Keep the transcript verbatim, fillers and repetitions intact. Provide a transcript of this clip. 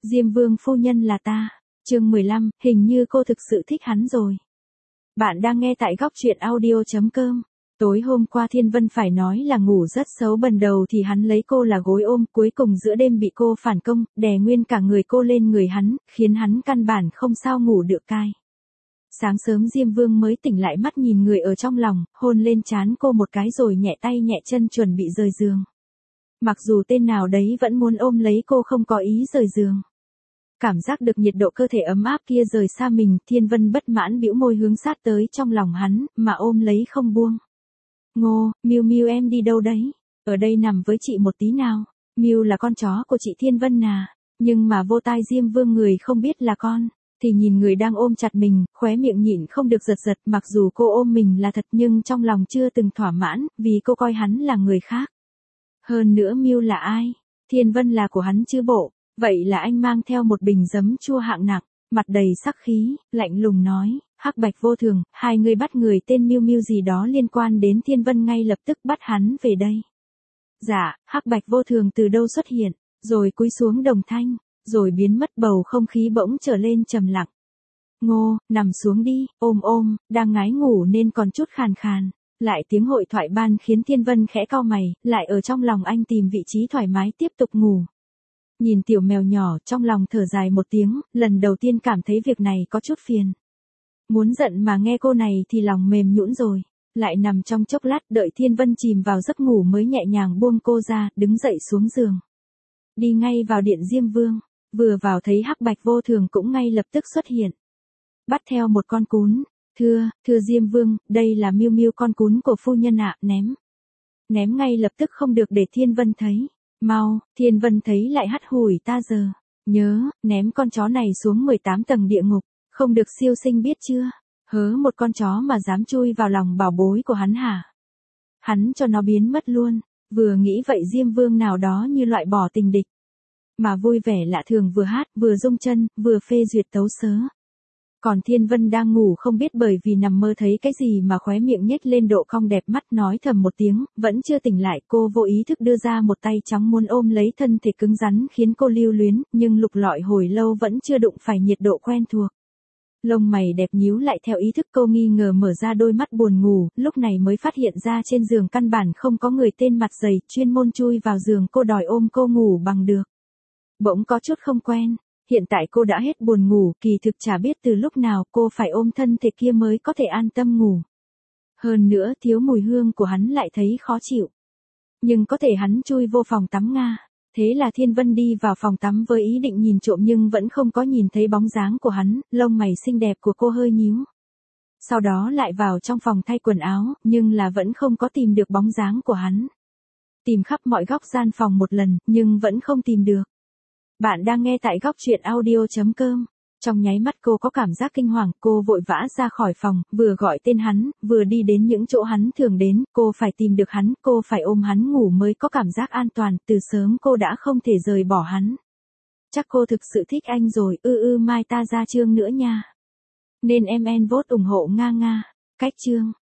Diêm Vương phu nhân là ta. Chương mười lăm, hình như cô thực sự thích hắn rồi. Bạn đang nghe tại góc truyện audio chấm com. Tối hôm qua Thiên Vân phải nói là ngủ rất xấu, bần đầu thì hắn lấy cô là gối ôm, cuối cùng giữa đêm bị cô phản công, đè nguyên cả người cô lên người hắn, khiến hắn căn bản không sao ngủ được cai. Sáng sớm Diêm Vương mới tỉnh lại, mắt nhìn người ở trong lòng, hôn lên trán cô một cái rồi nhẹ tay nhẹ chân chuẩn bị rời giường. Mặc dù tên nào đấy vẫn muốn ôm lấy cô, không có ý rời giường. Cảm giác được nhiệt độ cơ thể ấm áp kia rời xa mình, Thiên Vân bất mãn bĩu môi hướng sát tới trong lòng hắn, mà ôm lấy không buông. Ngô, Miu Miu em đi đâu đấy? Ở đây nằm với chị một tí nào. Miu là con chó của chị Thiên Vân à? Nhưng mà vô tai Diêm Vương người không biết là con, thì nhìn người đang ôm chặt mình, khóe miệng nhịn không được giật giật, mặc dù cô ôm mình là thật nhưng trong lòng chưa từng thỏa mãn, vì cô coi hắn là người khác. Hơn nữa Miu là ai? Thiên Vân là của hắn chứ bộ. Vậy là anh mang theo một bình giấm chua hạng nặng, mặt đầy sắc khí, lạnh lùng nói, Hắc Bạch Vô Thường, hai người bắt người tên Miu Miu gì đó liên quan đến Thiên Vân, ngay lập tức bắt hắn về đây. Dạ, Hắc Bạch Vô Thường từ đâu xuất hiện, rồi cúi xuống đồng thanh, rồi biến mất, bầu không khí bỗng trở lên trầm lặng. Ngô, nằm xuống đi, ôm ôm, đang ngái ngủ nên còn chút khàn khàn. Lại tiếng hội thoại ban khiến Thiên Vân khẽ cau mày, lại ở trong lòng anh tìm vị trí thoải mái tiếp tục ngủ. Nhìn tiểu mèo nhỏ, trong lòng thở dài một tiếng, lần đầu tiên cảm thấy việc này có chút phiền. Muốn giận mà nghe cô này thì lòng mềm nhũn rồi. Lại nằm trong chốc lát, đợi Thiên Vân chìm vào giấc ngủ mới nhẹ nhàng buông cô ra, đứng dậy xuống giường. Đi ngay vào điện Diêm Vương, vừa vào thấy Hắc Bạch Vô Thường cũng ngay lập tức xuất hiện. Bắt theo một con cún, thưa, thưa Diêm Vương, đây là Miu Miu con cún của phu nhân ạ, ném. Ném ngay lập tức, không được để Thiên Vân thấy. Mau, Thiên Vân thấy lại hắt hủi, ta giờ. Nhớ, ném con chó này xuống mười tám tầng địa ngục, không được siêu sinh biết chưa? Hớ, một con chó mà dám chui vào lòng bảo bối của hắn hả? Hắn cho nó biến mất luôn. Vừa nghĩ vậy Diêm Vương nào đó như loại bỏ tình địch, mà vui vẻ lạ thường, vừa hát, vừa rung chân, vừa phê duyệt tấu sớ. Còn Thiên Vân đang ngủ không biết bởi vì nằm mơ thấy cái gì mà khóe miệng nhếch lên độ cong đẹp mắt, nói thầm một tiếng, vẫn chưa tỉnh lại, cô vô ý thức đưa ra một tay trắng muốn ôm lấy thân thể cứng rắn khiến cô lưu luyến, nhưng lục lọi hồi lâu vẫn chưa đụng phải nhiệt độ quen thuộc. Lông mày đẹp nhíu lại theo ý thức, cô nghi ngờ mở ra đôi mắt buồn ngủ, lúc này mới phát hiện ra trên giường căn bản không có người tên mặt dày, chuyên môn chui vào giường cô đòi ôm cô ngủ bằng được. Bỗng có chút không quen. Hiện tại cô đã hết buồn ngủ, kỳ thực chả biết từ lúc nào cô phải ôm thân thể kia mới có thể an tâm ngủ. Hơn nữa thiếu mùi hương của hắn lại thấy khó chịu. Nhưng có thể hắn chui vô phòng tắm Nga. Thế là Thiên Vân đi vào phòng tắm với ý định nhìn trộm nhưng vẫn không có nhìn thấy bóng dáng của hắn, lông mày xinh đẹp của cô hơi nhíu. Sau đó lại vào trong phòng thay quần áo, nhưng là vẫn không có tìm được bóng dáng của hắn. Tìm khắp mọi góc gian phòng một lần, nhưng vẫn không tìm được. Bạn đang nghe tại góc truyện audio chấm com. Trong nháy mắt cô có cảm giác kinh hoàng, cô vội vã ra khỏi phòng, vừa gọi tên hắn, vừa đi đến những chỗ hắn thường đến, cô phải tìm được hắn, cô phải ôm hắn ngủ mới có cảm giác an toàn, từ sớm cô đã không thể rời bỏ hắn. Chắc cô thực sự thích anh rồi, ư ư mai ta ra chương nữa nha. Nên em en vote ủng hộ Nga Nga. Cách chương.